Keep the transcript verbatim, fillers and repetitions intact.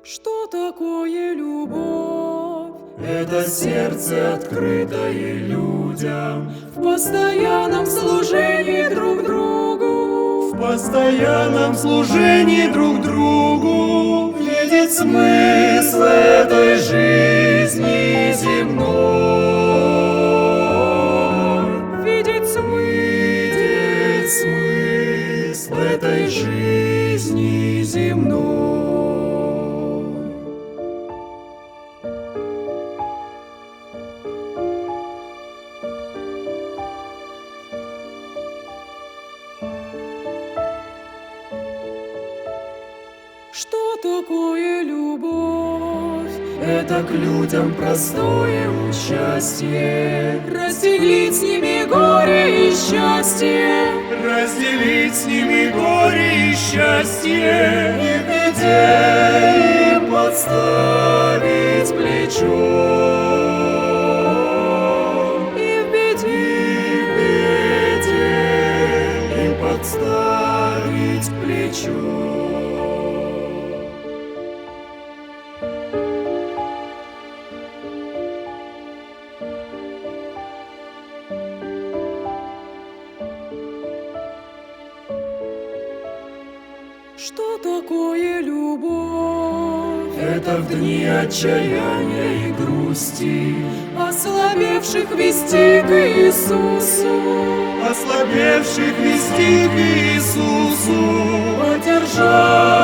Что такое любовь? Это сердце, открытое людям, В постоянном служении друг другу, в постоянном служении друг другу, видеть смысл этой жизни земной, видеть смысл, видеть смысл этой жизни земной. Что такое любовь? Это к людям простое участие, Разделить с ними горе и счастье, разделить с ними горе и счастье, и в беде им подставить плечо, и в беде, в беде им подставить плечо. Что такое любовь? Это в дни отчаяния и грусти, Ослабевших вести к Иисусу, ослабевших вести к Иисусу, поддержать